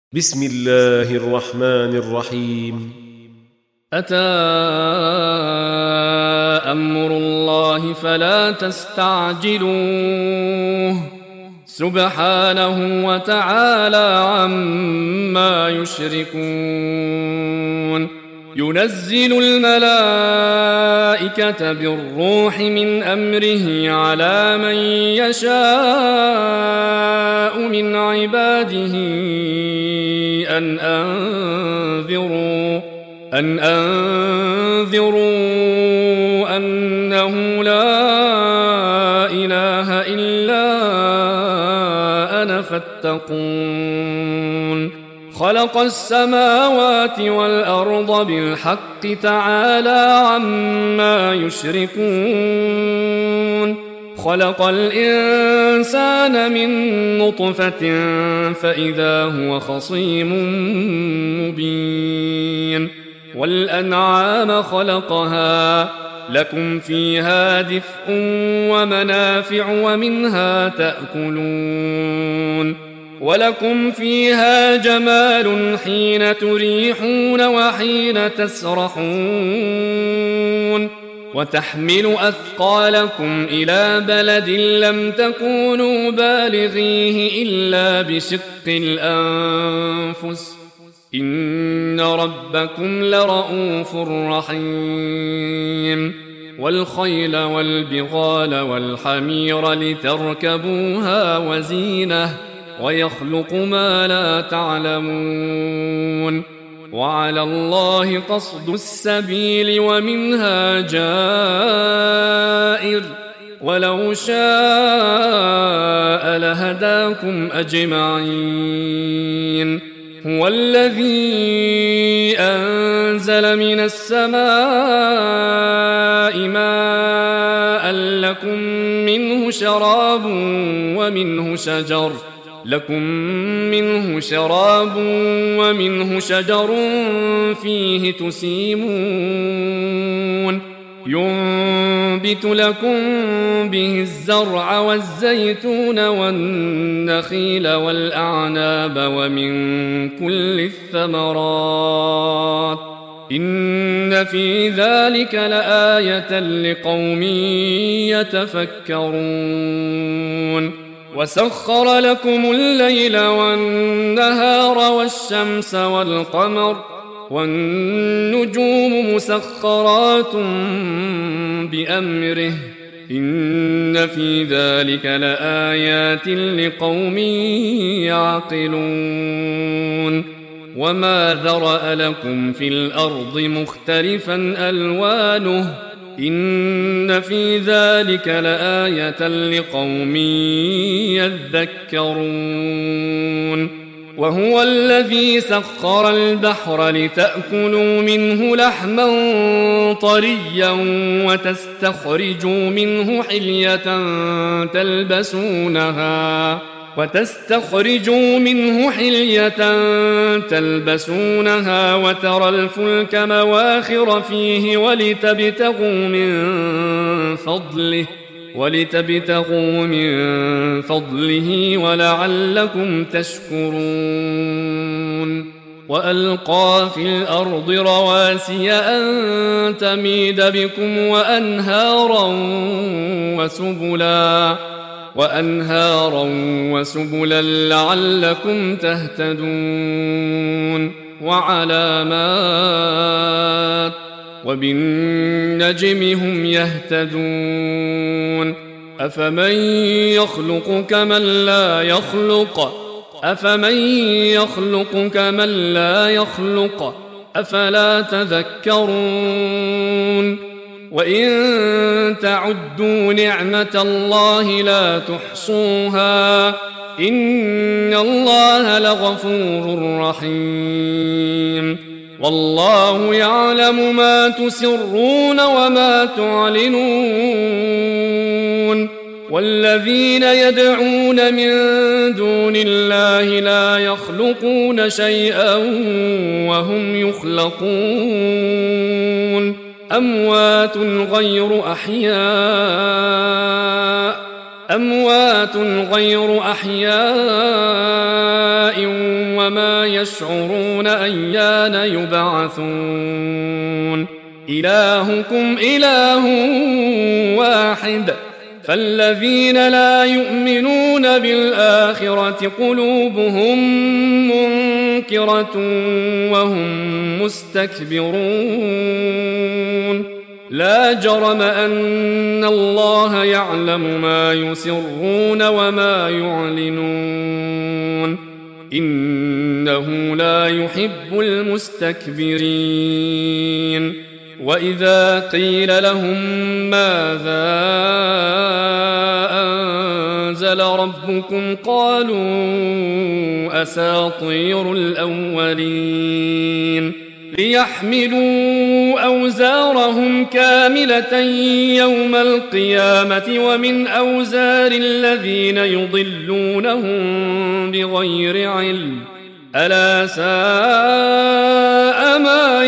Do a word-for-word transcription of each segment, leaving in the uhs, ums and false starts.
بسم الله الرحمن الرحيم. أتى أمر الله فلا تستعجلوه سبحانه وتعالى عما يشركون. ينزل الملائكة بالروح من أمره على من يشاء من عباده أن أنذروا أن أنذروا أنه لا إله إلا أنا فاتقون. خلق السماوات والأرض بالحق تعالى عما يشركون. خلق الإنسان من نطفة فإذا هو خصيم مبين. والأنعام خلقها لكم فيها دفء ومنافع ومنها تأكلون. ولكم فيها جمال حين تريحون وحين تسرحون. وتحمل أثقالكم إلى بلد لم تكونوا بالغيه إلا بشق الأنفس إن ربكم لرؤوف رحيم. والخيل والبغال والحمير لتركبوها وزينة ويخلق ما لا تعلمون. وعلى الله قصد السبيل ومنها جائر ولو شاء لهداكم أجمعين. هو الذي أنزل من السماء ماء لكم منه شراب ومنه شجر لكم منه شراب ومنه شجر فيه تسيمون. ينبت لكم به الزرع والزيتون والنخيل والأعناب ومن كل الثمرات إن في ذلك لآية لقوم يتفكرون. وسخر لكم الليل والنهار والشمس والقمر والنجوم مسخرات بأمره إن في ذلك لآيات لقوم يعقلون. وما ذرأ لكم في الأرض مختلفا ألوانه إن في ذلك لآية لقوم يذكرون. وهو الذي سخر البحر لتأكلوا منه لحما طريا وتستخرجوا منه حلية تلبسونها وتستخرجوا منه حلية تلبسونها وترى الفلك مواخر فيه ولتبتغوا من فضله ولتبتغوا من فضله ولعلكم تشكرون. وألقى في الأرض رواسي أن تميد بكم وأنهارا وسبلا وأنهارا وسبلا لعلكم تهتدون. وعلامات وبالنجم هم يهتدون. أفمن يخلق كمن لا يخلق أفمن يخلق كمن لا يخلق أفلا تذكرون. وإن تعدوا نعمة الله لا تحصوها إن الله لغفور رحيم. والله يعلم ما تسرون وما تعلنون. والذين يدعون من دون الله لا يخلقون شيئا وهم يخلقون. أموات غير أحياء أموات غير أحياء وما يشعرون أيان يبعثون إلهكم إله واحد فالذين لا يؤمنون بالآخرة قلوبهم منكرة وهم مستكبرون لا جرم أن الله يعلم ما يسرون وما يعلنون إنه لا يحب المستكبرين وإذا قيل لهم ماذا أنزل ربكم قالوا أساطير الأولين ليحملوا أوزارهم كاملة يوم القيامة ومن أوزار الذين يضلونهم بغير علم ألا ساء ما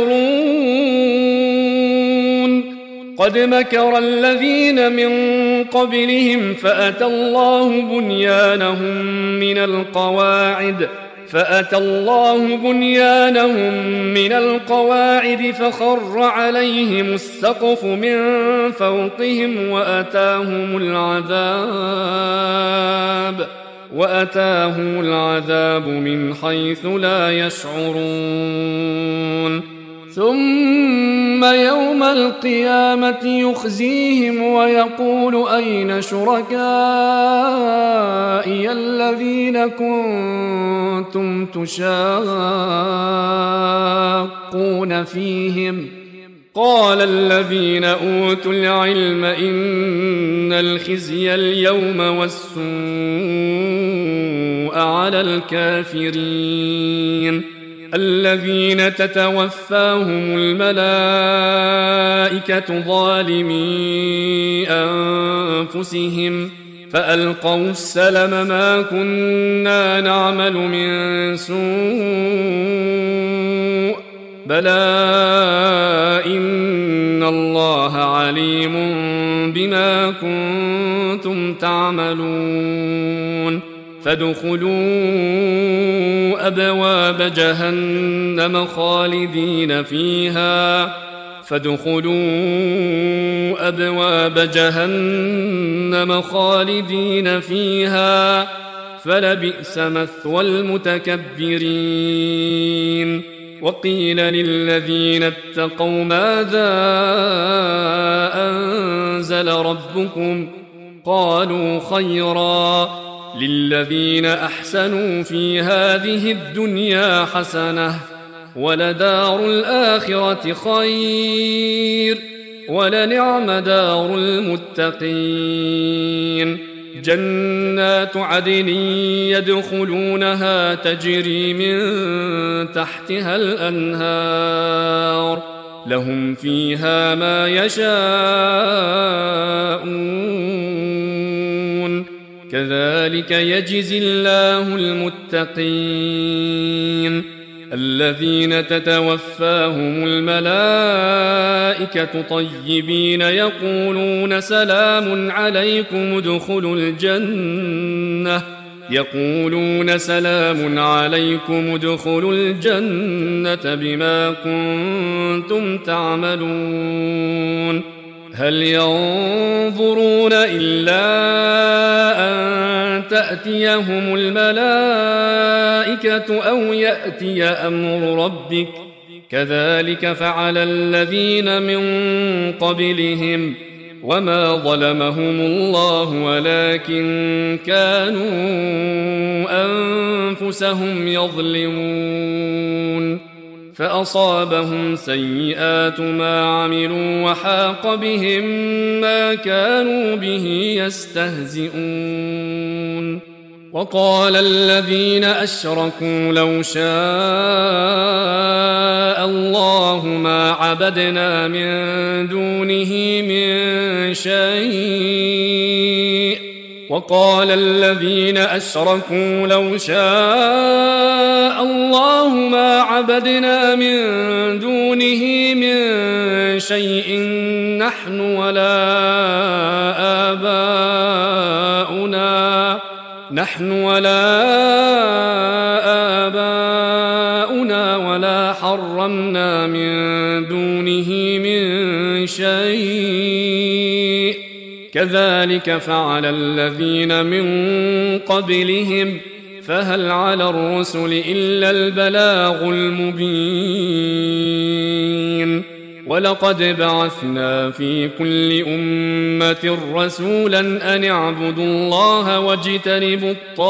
يزرون قد مكر الذين من قبلهم فأتى الله بنيانهم من القواعد فأتى الله بنيانهم من القواعد فخر عليهم السقف من فوقهم وأتاهم العذاب وأتاهم العذاب من حيث لا يشعرون ثم يوم القيامة يخزيهم ويقول أين شركائي الذين كنتم تشاقون فيهم قال الذين أوتوا العلم إن الخزي اليوم والسوء على الكافرين الذين تتوفاهم الملائكة ظالمي أنفسهم فألقوا السلم ما كنا نعمل من سوء بلى إن الله عليم بما كنتم تعملون فادخلوا أبواب جهنم خالدين فيها فادخلوا أبواب جهنم خالدين فيها فلبئس مثوى المتكبرين وقيل للذين اتقوا ماذا أنزل ربكم قالوا خيرا للذين أحسنوا في هذه الدنيا حسنة ولدار الآخرة خير ولنعم دار المتقين جنات عدن يدخلونها تجري من تحتها الأنهار لهم فيها ما يشاءون كذلك يجزي الله المتقين الذين تتوفاهم الملائكة طيبين يقولون سلام عليكم ادخلوا الجنة يقولون سلام عليكم ادخلوا الجنة بما كنتم تعملون هل ينظرون إلا أن تأتيهم الملائكة أو يأتي أمر ربك كذلك فعل الذين من قبلهم وما ظلمهم الله ولكن كانوا أنفسهم يظلمون فأصابهم سيئات ما عملوا وحاق بهم ما كانوا به يستهزئون وقال الذين أشركوا لو شاء الله ما عبدنا من دونه من شيء وقال الذين أشركوا لو شاء الله ما عبدنا من دونه من شيء نحن ولا آباؤنا نحن ولا كذلك فعل الذين من قبلهم فهل على الرسل إلا البلاغ المبين ولقد بعثنا في كل أمة رسولا أن اعبدوا الله واجتنبوا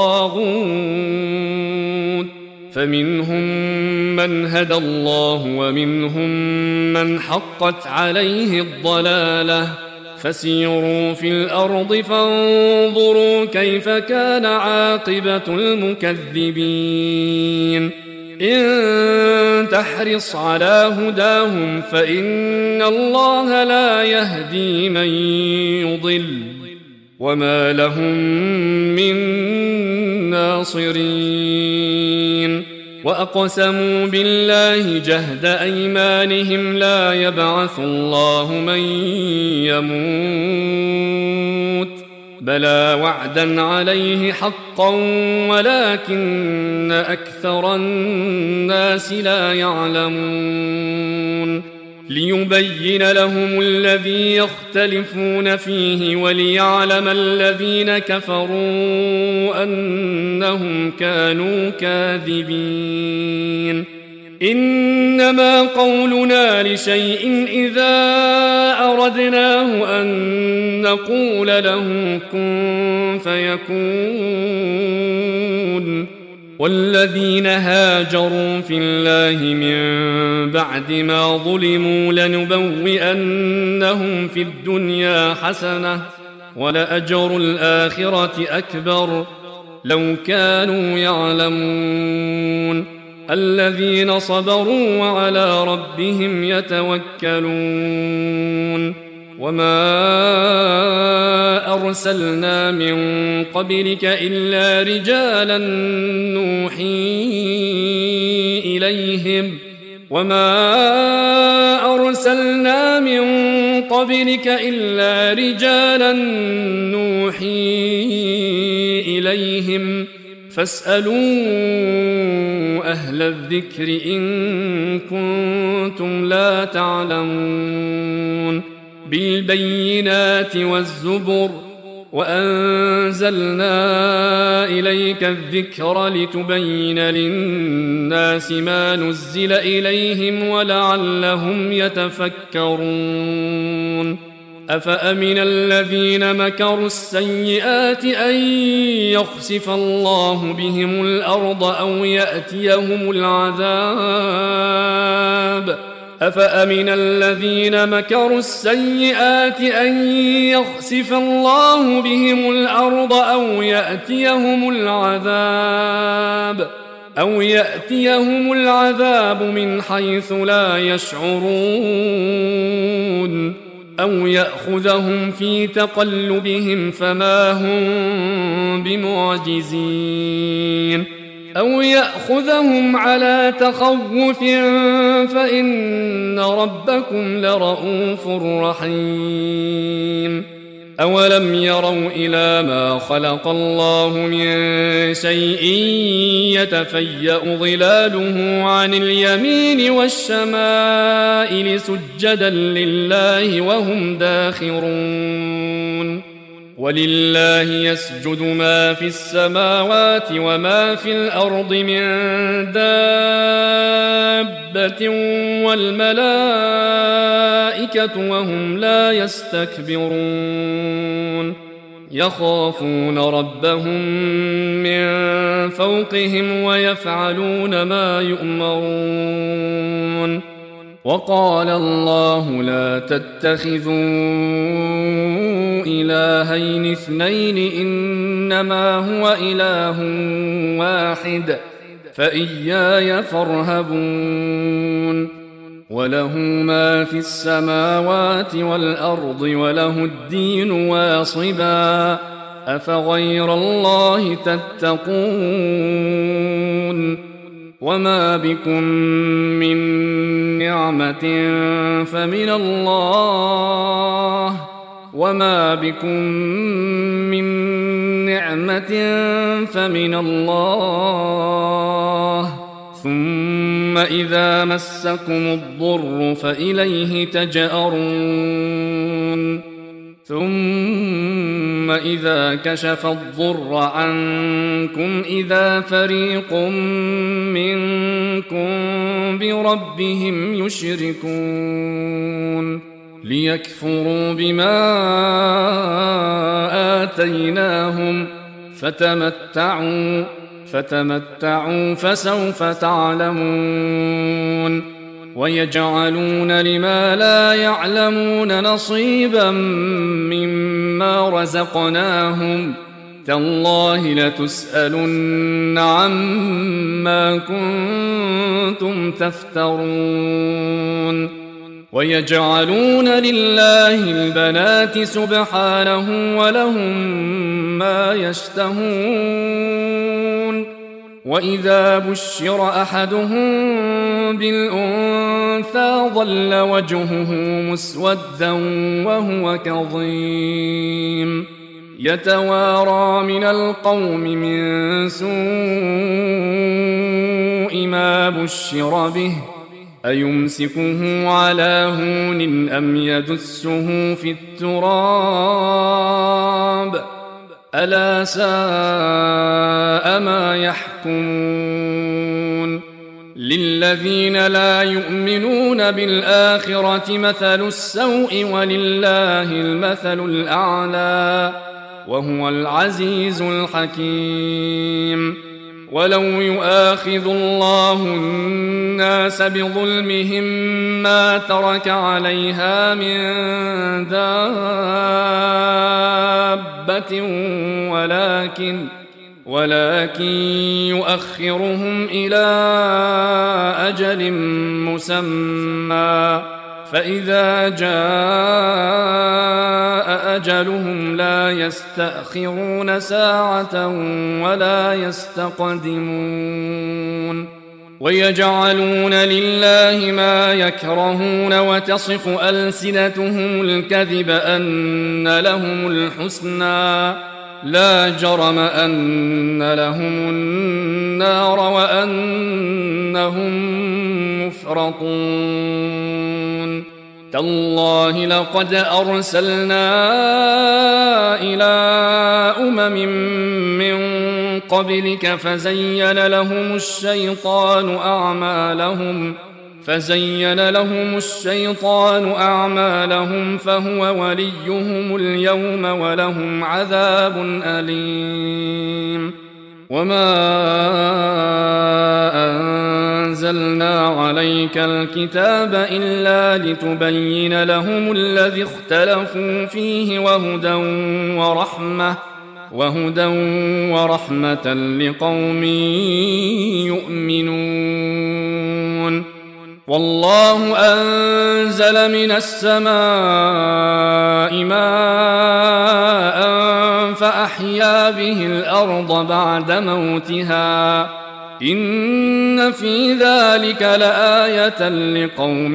الطاغوت فمنهم من هدى الله ومنهم من حقت عليه الضلالة فسيروا في الأرض فانظروا كيف كان عاقبة المكذبين إن تحرص على هداهم فإن الله لا يهدي من يضل وما لهم من ناصرين وأقسموا بالله جهد أيمانهم لا يبعث الله من يموت بلى وعدا عليه حقا ولكن أكثر الناس لا يعلمون ليبين لهم الذي يختلفون فيه وليعلم الذين كفروا أنهم كانوا كاذبين إنما قولنا لشيء إذا أردناه أن نقول له كن فيكون والذين هاجروا في الله من بعد ما ظلموا لنبوئنهم في الدنيا حسنة ولأجر الآخرة أكبر لو كانوا يعلمون الذين صبروا وعلى ربهم يتوكلون وما أرسلنا من قبلك إلا رجالا نوحي إليهم وما أرسلنا من قبلك إلا رجالا نوحي إليهم فاسألوا أهل الذكر إن كنتم لا تعلمون بالبينات والزبر وأنزلنا إليك الذكر لتبين للناس ما نزل إليهم ولعلهم يتفكرون أفأمن الذين مكروا السيئات أن يخسف الله بهم الأرض أو يأتيهم العذاب أفأمن الذين مكروا السيئات أن يخسف الله بهم الأرض أو يأتيهم العذاب أو يأتيهم العذاب من حيث لا يشعرون أو يأخذهم في تقلبهم فما هم بمعجزين أو يأخذهم على تخوف فإن ربكم لرؤوف رحيم أولم يروا إلى ما خلق الله من شيء يتفيأ ظلاله عن اليمين والشمائل سجدا لله وهم داخرون ولله يسجد ما في السماوات وما في الأرض من دابة والملائكة وهم لا يستكبرون يخافون ربهم من فوقهم ويفعلون ما يؤمرون وقال الله لا تتخذوا إلهين اثنين إنما هو إله واحد فإياي فارهبون وله ما في السماوات والأرض وله الدين واصبا أفغير الله تتقون وما بكم من نعمة فمن الله وما بكم من نعمة فمن الله ثم إذا مسكم الضر فإليه تجأرون ثم إذا كشف الضر عنكم إذا فريق منكم بربهم يشركون ليكفروا بما آتيناهم فتمتعوا فتمتعوا فسوف تعلمون ويجعلون لما لا يعلمون نصيبا مما رزقناهم تالله لتسألن عما كنتم تفترون ويجعلون لله البنات سبحانه ولهم ما يشتهون وإذا بشر أحدهم بالأنثى ظل وجهه مسودا وهو كظيم يتوارى من القوم من سوء ما بشر به أيمسكه على هون أم يدسه في التراب ألا ساء ما يحكمون للذين لا يؤمنون بالآخرة مثل السوء ولله المثل الأعلى وهو العزيز الحكيم ولو يؤاخذ الله الناس بظلمهم ما ترك عليها من دابة ولكن ولكن يؤخرهم إلى أجل مسمى فإذا جاء أجلهم لا يستأخرون ساعة ولا يستقدمون ويجعلون لله ما يكرهون وتصف ألسنتهم الكذب أن لهم الحسنى لا جرم أن لهم النار وأنهم مفرطون تالله لقد أرسلنا إلى أمم من قبلك فزين لهم الشيطان أعمالهم فزين لهم الشيطان أعمالهم فهو وليهم اليوم ولهم عذاب أليم وما أنزلنا عليك الكتاب إلا لتبين لهم الذي اختلفوا فيه وهدى ورحمة وهدى ورحمة لقوم يؤمنون والله أنزل من السماء ماء فأحيا به الأرض بعد موتها إن في ذلك لآية لقوم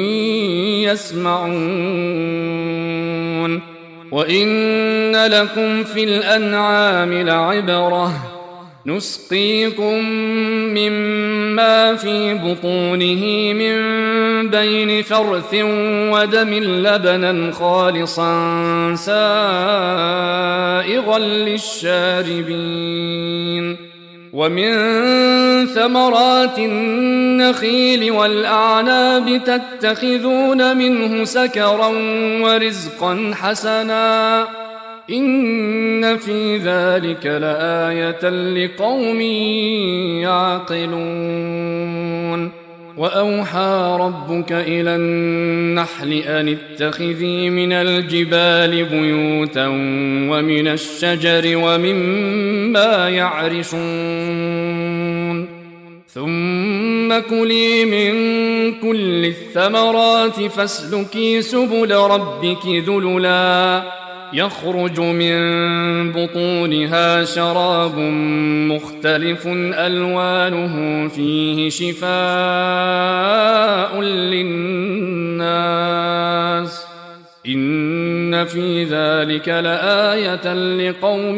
يسمعون وإن لكم في الأنعام لعبرة نسقيكم مما في بطونه من بين فرث ودم لبنا خالصا سائغا للشاربين ومن ثمرات النخيل والأعناب تتخذون منه سكرا ورزقا حسنا إن في ذلك لآية لقوم يعقلون وأوحى ربك إلى النحل أن اتخذي من الجبال بيوتا ومن الشجر ومما يعرشون ثم كلي من كل الثمرات فاسلكي سبل ربك ذللا يخرج من بطونها شراب مختلف ألوانه فيه شفاء للناس إن في ذلك لآية لقوم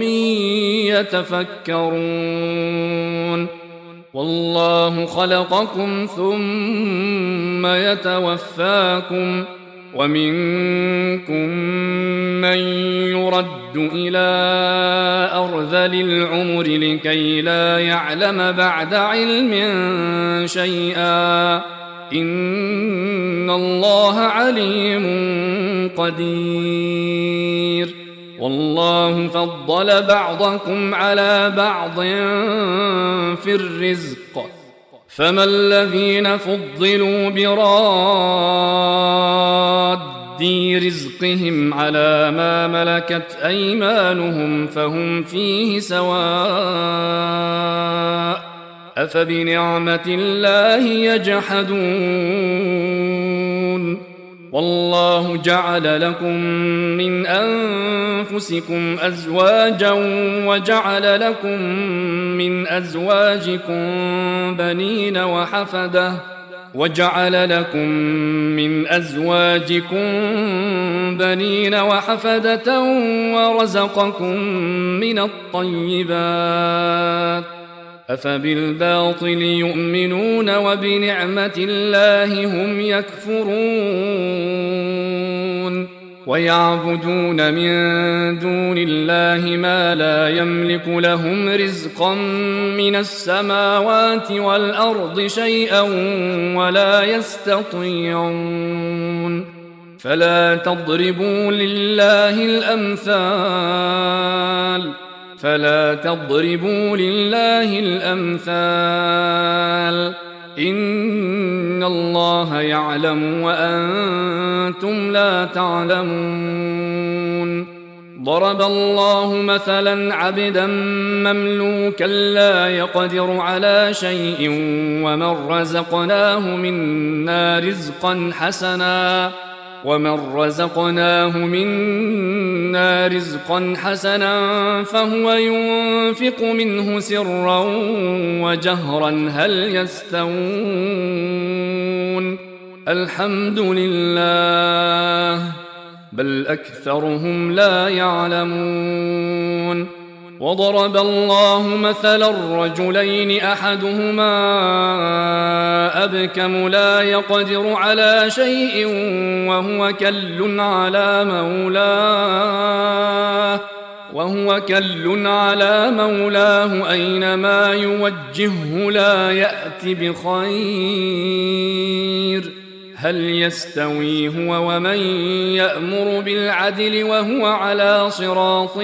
يتفكرون والله خلقكم ثم يتوفاكم ومنكم من يرد إلى أرذل العمر لكي لا يعلم بعد علم شيئا إن الله عليم قدير والله فضل بعضكم على بعض في الرزق فما الذين فضلوا براد رزقهم على ما ملكت أيمانهم فهم فيه سواء أفبنعمة الله يجحدون والله جعل لكم من أنفسكم أزواجا وجعل لكم من أزواجكم بنين وحفدة وجعل لكم من أزواجكم بنين وحفدة ورزقكم من الطيبات أفبالباطل يؤمنون وبنعمة الله هم يكفرون ويعبدون من دون الله ما لا يملك لهم رزقا من السماوات والأرض شيئا ولا يستطيعون فلا تضربوا لله الأمثال فلا تضربوا لله الأمثال إن الله يعلم وأنتم لا تعلمون ضرب الله مثلا عبدا مملوكا لا يقدر على شيء ومن رزقناه منا رزقا حسنا ومن رزقناه منا رزقا حسنا فهو ينفق منه سرا وجهرا هل يستوون الحمد لله بل أكثرهم لا يعلمون وضرب الله مثلا الرجلين أحدهما أبكم لا يقدر على شيء وهو كل على مولاه وهو كل على مولاه أينما يوجهه لا يأت بخير هل يستوي هو ومن يأمر بالعدل وهو على صراط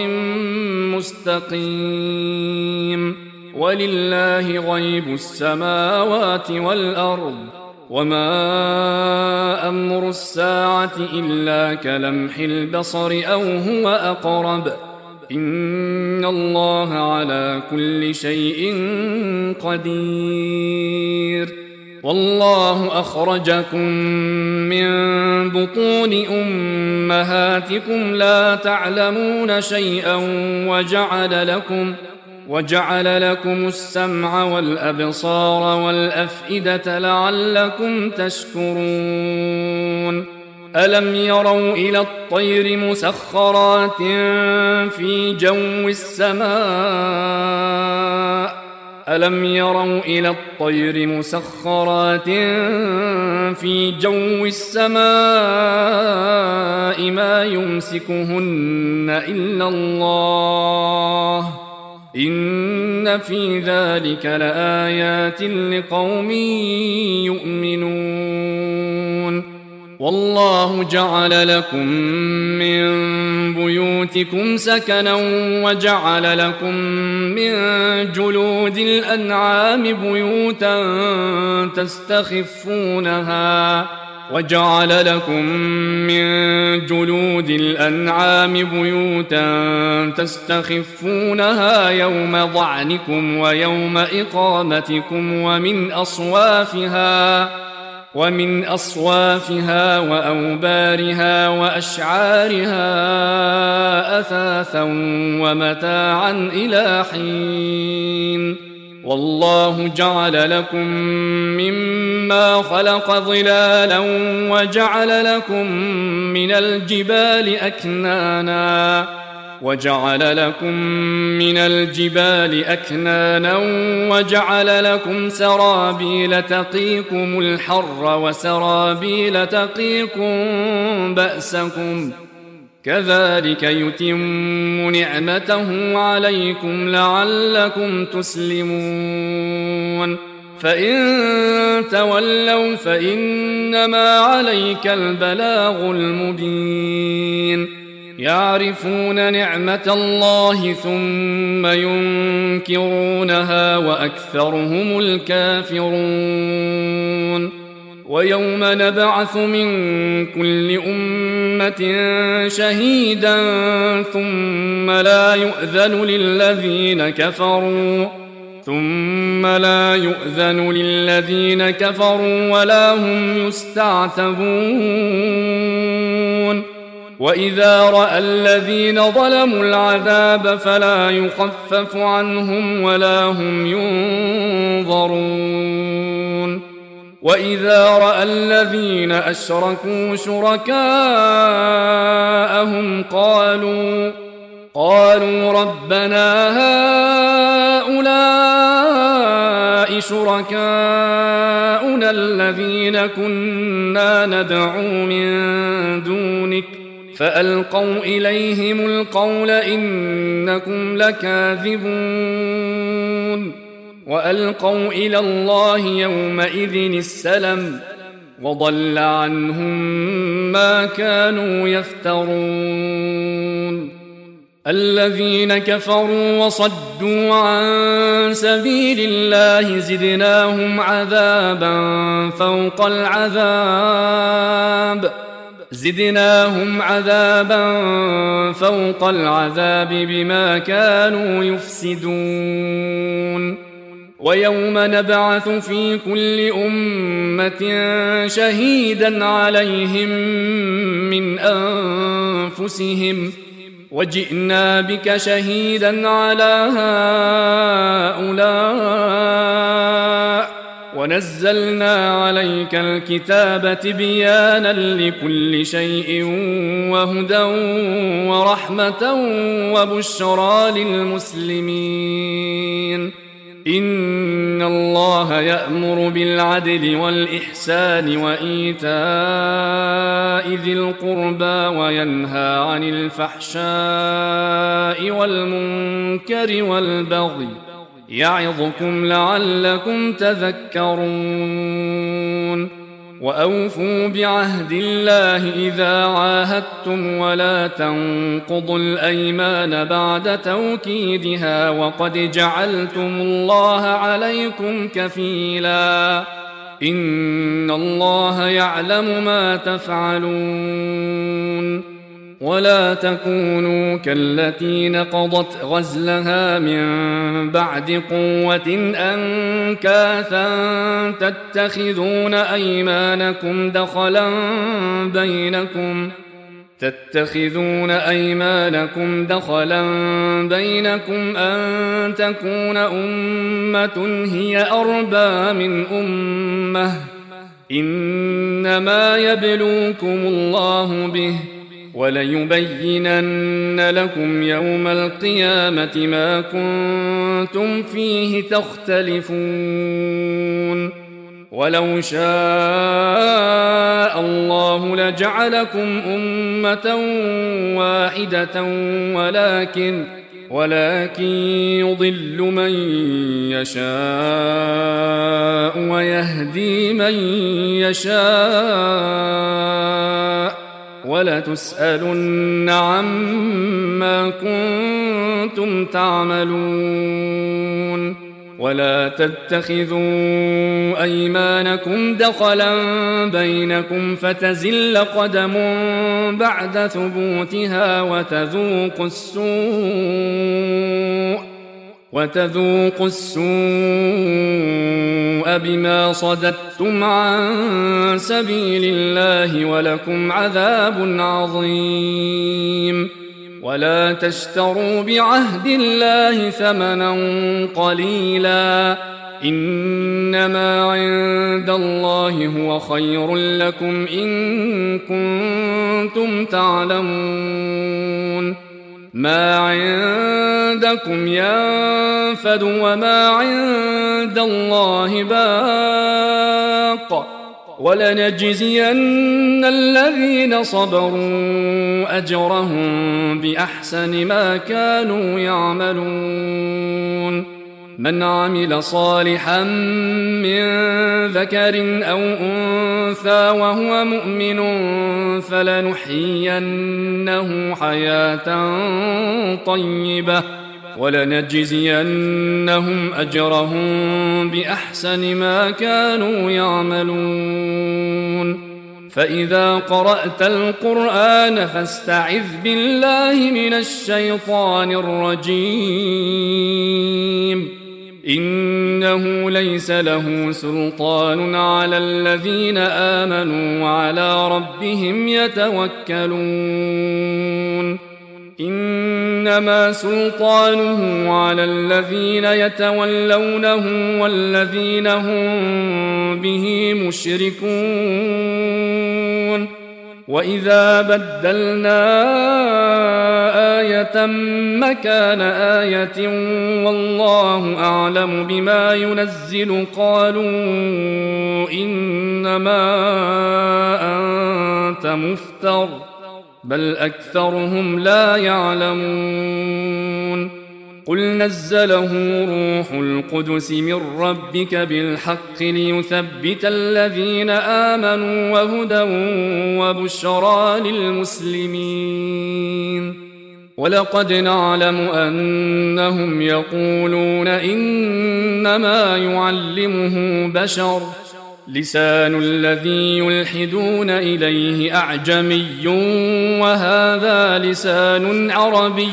مستقيم ولله غيب السماوات والأرض وما أمر الساعة إلا كلمح البصر أو هو أقرب إن الله على كل شيء قدير والله أخرجكم من بطون أمهاتكم لا تعلمون شيئا وجعل لكم وجعل لكم السمع والأبصار والأفئدة لعلكم تشكرون ألم يروا إلى الطير مسخرات في جو السماء ألم يروا إلى الطير مسخرات في جو السماء ما يمسكهن إلا الله إن في ذلك لآيات لقوم يؤمنون والله جعل لكم من بيوتكم سكنا وجعل لكم من جلود الأنعام بيوتا تستخفونها وجعل لكم من جلود الأنعام بيوتا تستخفونها يوم ظعنكم ويوم إقامتكم ومن أصوافها ومن أصوافها وأوبارها وأشعارها أثاثا ومتاعا إلى حين والله جعل لكم مما خلق ظلالا وجعل لكم من الجبال أكنانا وجعل لكم من الجبال أكنانا وجعل لكم سرابيل تقيكم الحر وسرابيل تقيكم بأسكم كذلك يتم نعمته عليكم لعلكم تسلمون فإن تولوا فإنما عليك البلاغ المبين يعرفون نعمة الله ثم ينكرونها وأكثرهم الكافرون ويوم نبعث من كل أمة شهيدا ثم لا يؤذن للذين كفروا ثم لا يؤذن للذين كفروا ولا هم يستعتبون وإذا رأى الذين ظلموا العذاب فلا يخفف عنهم ولا هم ينظرون وإذا رأى الذين أشركوا شركاءهم قالوا قالوا ربنا هؤلاء شركاؤنا الذين كنا ندعو من دونك فألقوا إليهم القول إنكم لكاذبون وألقوا إلى الله يومئذ السلم وضل عنهم ما كانوا يفترون الذين كفروا وصدوا عن سبيل الله زدناهم عذابا فوق العذاب زدناهم عذابا فوق العذاب بما كانوا يفسدون ويوم نبعث في كل أمة شهيدا عليهم من أنفسهم وجئنا بك شهيدا على هؤلاء ونزلنا عليك الكتاب تبيانا لكل شيء وهدى ورحمة وبشرى للمسلمين إن الله يأمر بالعدل والإحسان وإيتاء ذي القربى وينهى عن الفحشاء والمنكر والبغي يعظكم لعلكم تذكرون وأوفوا بعهد الله إذا عاهدتم ولا تنقضوا الأيمان بعد توكيدها وقد جعلتم الله عليكم كفيلا إن الله يعلم ما تفعلون ولا تكونوا كالتي نقضت غزلها من بعد قوة أنكاثا تتخذون أيمانكم دخلا بينكم تتخذون أيمانكم دخلا بينكم أن تكون أمة هي أربى من أمة إنما يبلوكم الله به وليبينن لكم يوم القيامة ما كنتم فيه تختلفون ولو شاء الله لجعلكم أمة واحدة ولكن ولكن يضل من يشاء ويهدي من يشاء ولتسألن عما كنتم تعملون ولا تتخذوا أيمانكم دخلا بينكم فتزل قدم بعد ثبوتها وتذوقوا السوء وتذوقوا السوء بما صددتم عن سبيل الله ولكم عذاب عظيم ولا تشتروا بعهد الله ثمنا قليلا إنما عند الله هو خير لكم إن كنتم تعلمون ما عندكم ينفد وما عند الله باق ولنجزين الذين صبروا أجرهم بأحسن ما كانوا يعملون من عمل صالحا من ذكر أو أنثى وهو مؤمن فلنحيينه حياة طيبة ولنجزينهم أجرهم بأحسن ما كانوا يعملون فإذا قرأت القرآن فاستعذ بالله من الشيطان الرجيم إنه ليس له سلطان على الذين آمنوا وعلى ربهم يتوكلون إنما سلطانه على الذين يتولونه والذين هم به مشركون وإذا بدلنا آية مكان آية والله أعلم بما ينزل قالوا إنما أنت مفتر بل أكثرهم لا يعلمون قل نزله روح القدس من ربك بالحق ليثبت الذين آمنوا وهدى وبشرى للمسلمين ولقد نعلم أنهم يقولون إنما يعلمه بشر لسان الذي يلحدون إليه أعجمي وهذا لسان عربي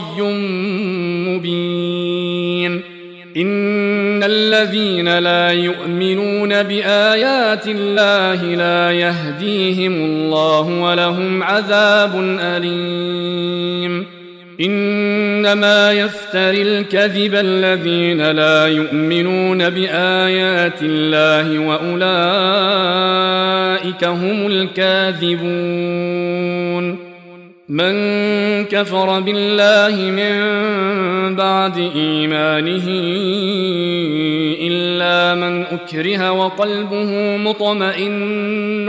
مبين إن الذين لا يؤمنون بآيات الله لا يهديهم الله ولهم عذاب أليم إنما يفتري الكذب الذين لا يؤمنون بآيات الله وأولئك هم الكاذبون من كفر بالله من بعد إيمانه إلا من أكره وقلبه مطمئن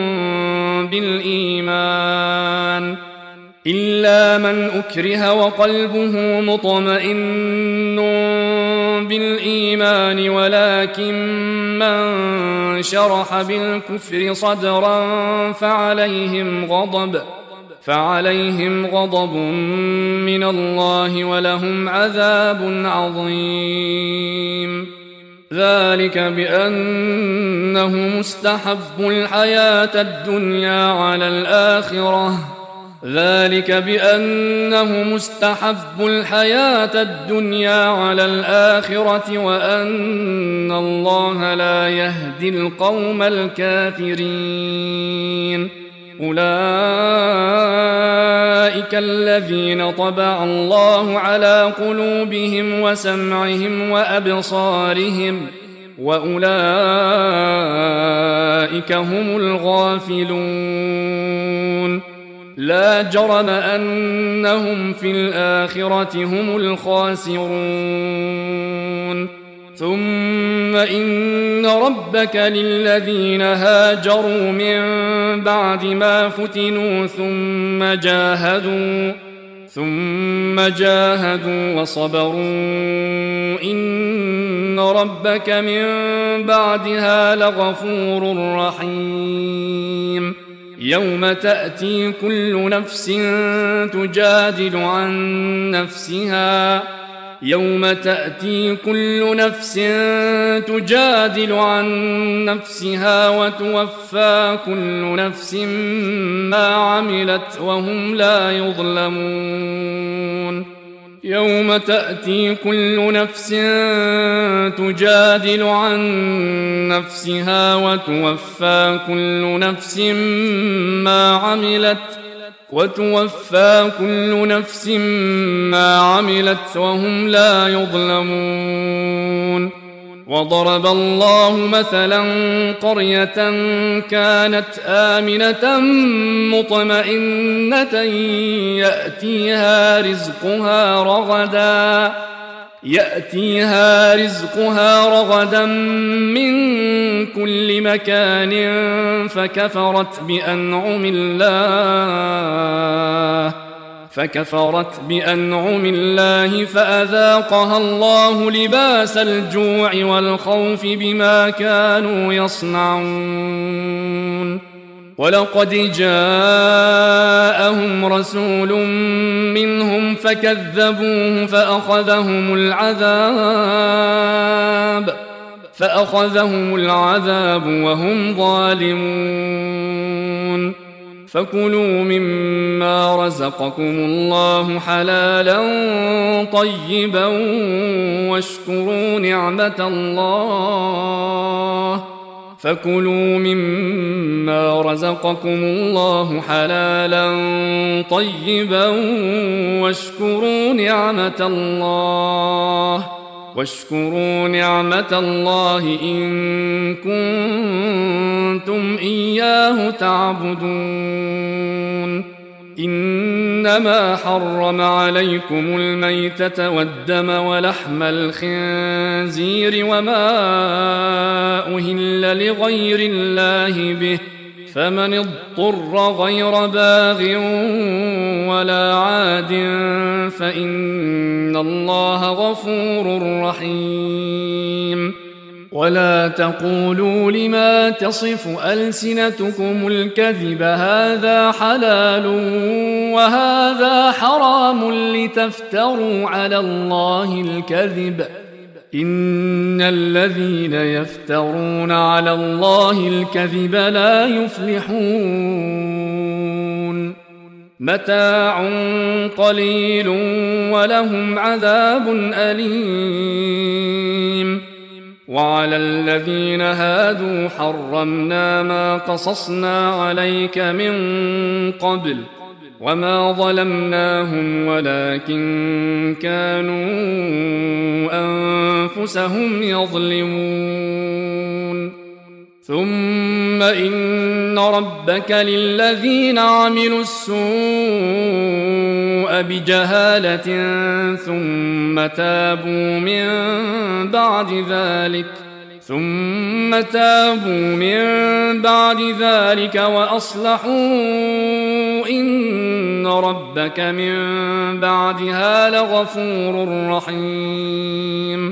بالإيمان إلا من أكره وقلبه مطمئن بالإيمان ولكن من شرح بالكفر صدرا فعليهم غضب فعليهم غضب من الله ولهم عذاب عظيم ذلك بأنه مستحب الحياة الدنيا على الآخرة ذلك بأنه مستحب الحياة الدنيا على الآخرة وأن الله لا يهدي القوم الكافرين أولئك الذين طبع الله على قلوبهم وسمعهم وأبصارهم وأولئك هم الغافلون لا جرم أنهم في الآخرة هم الخاسرون ثم إن ربك للذين هاجروا من بعد ما فتنوا ثم جاهدوا ثم جاهدوا وصبروا إن ربك من بعدها لغفور رحيم يوم تأتي كل نفس تجادل عن نفسها يوم تأتي كل نفس تجادل عن نفسها وتوفى كل نفس ما عملت وهم لا يظلمون يوم تأتي كل نفس تجادل عن نفسها وتوفى كل نفس ما عملت وتوفى كل نفس ما عملت وهم لا يظلمون وضرب الله مثلا قرية كانت آمنة مطمئنة يأتيها رزقها رغدا يأتيها رزقها رغدا من كل مكان فكفرت بأنعم الله فكفرت بأنعم الله فأذاقها الله لباس الجوع والخوف بما كانوا يصنعون ولقد جاءهم رسول منهم فكذبوه فأخذهم العذاب فأخذهم العذاب وهم ظالمون فكلوا مما رزقكم الله حلالا طيبا واشكروا نعمة الله فكلوا مما رزقكم الله حلالا طيبا واشكروا نعمة الله واشكروا نعمة الله إن كنتم إياه تعبدون إنما حرم عليكم الميتة والدم ولحم الخنزير وما أهل لغير الله به فمن اضطر غير باغ ولا عاد فإن الله غفور رحيم ولا تقولوا لما تصف ألسنتكم الكذب هذا حلال وهذا حرام لتفتروا على الله الكذب إن الذين يفترون على الله الكذب لا يفلحون متاع قليل ولهم عذاب أليم وعلى الذين هادوا حرمنا ما قصصنا عليك من قبل وما ظلمناهم ولكن كانوا أنفسهم يظلمون ثم إن ربك للذين عملوا السوء بجهالة ثم تابوا من بعد ذلك ثم تابوا من بعد ذلك وأصلحوا إن ربك من بعدها لغفور رحيم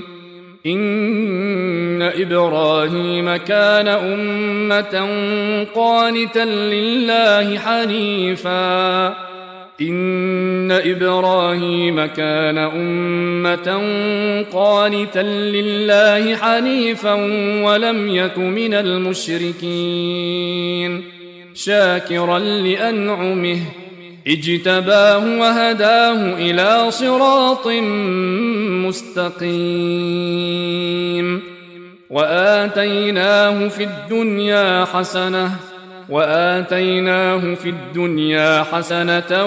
إن إبراهيم كان أمة قانتا لله حنيفا إن إبراهيم كان أمة قانتا لله حنيفا ولم يك من المشركين شاكرا لأنعمه اجتباه وهداه إلى صراط مستقيم وآتيناه في الدنيا حسنة وآتيناه في الدنيا حسنة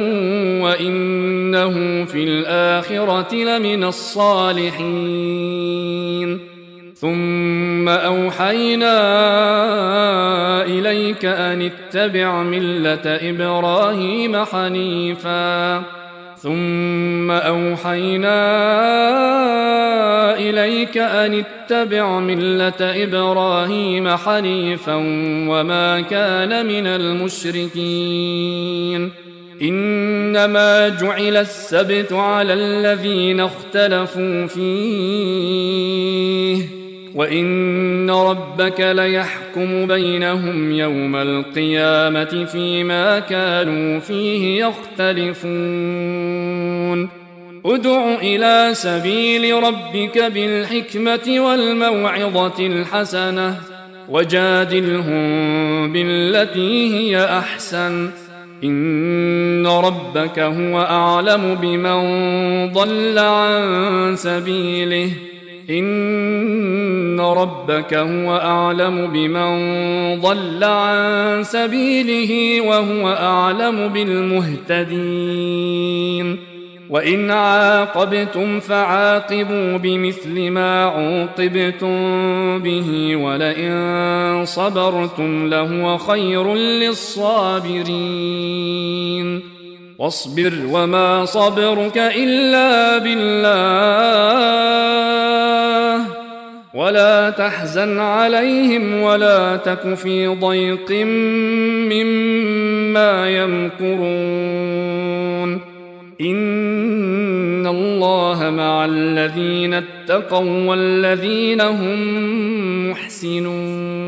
وإنه في الآخرة لمن الصالحين ثم أوحينا إليك أن اتبع ملة إبراهيم حنيفا ثم أوحينا إليك أن اتبع ملة إبراهيم حنيفا وما كان من المشركين إنما جعل السبت على الذين اختلفوا فيه وإن ربك ليحكم بينهم يوم القيامة فيما كانوا فيه يختلفون ادع إلى سبيل ربك بالحكمة والموعظة الحسنة وجادلهم بالتي هي أحسن إن ربك هو أعلم بمن ضل عن سبيله إن ربك هو أعلم بمن ضل عن سبيله وهو أعلم بالمهتدين وإن عاقبتم فعاقبوا بمثل ما عوقبتم به ولئن صبرتم لهو خير للصابرين واصبر وما صبرك إلا بالله ولا تحزن عليهم ولا تك في ضيق مما يمكرون إن الله مع الذين اتقوا والذين هم محسنون